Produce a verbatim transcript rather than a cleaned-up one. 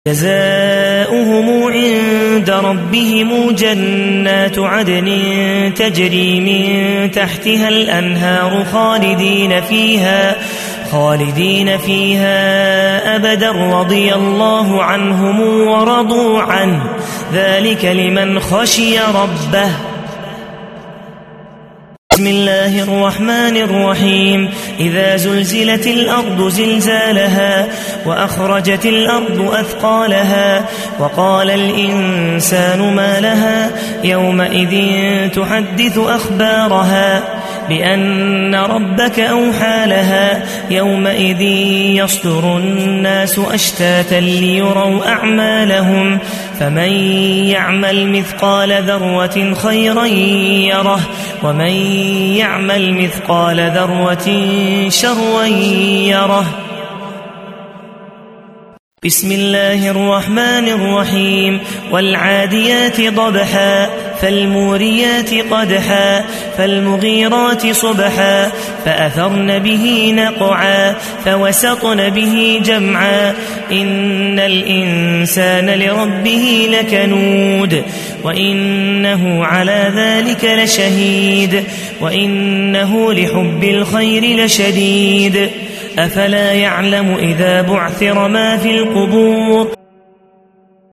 جزاؤهم عند ربهم جنات عدن تجري من تحتها الأنهار خالدين فيها خالدين فيها أبدا رضي الله عنهم ورضوا عنه ذلك لمن خشي ربه. بسم الله الرحمن الرحيم. إذا زلزلت الأرض زلزالها وأخرجت الأرض أثقالها وقال الإنسان ما لها يومئذ تحدث أخبارها بأن ربك أوحى لها يومئذ يصدر الناس أشتاتا ليروا أعمالهم فمن يعمل مثقال ذرة خيرا يره ومن يعمل مثقال ذرة شرا يره. بسم الله الرحمن الرحيم. والعاديات ضبحا فالموريات قدحا فالمغيرات صبحا فأثرن به نقعا فوسطن به جمعا إن الإنسان لربه لكنود وإنه على ذلك لشهيد وإنه لحب الخير لشديد. أفلا يعلم إذا بعثر ما في القبور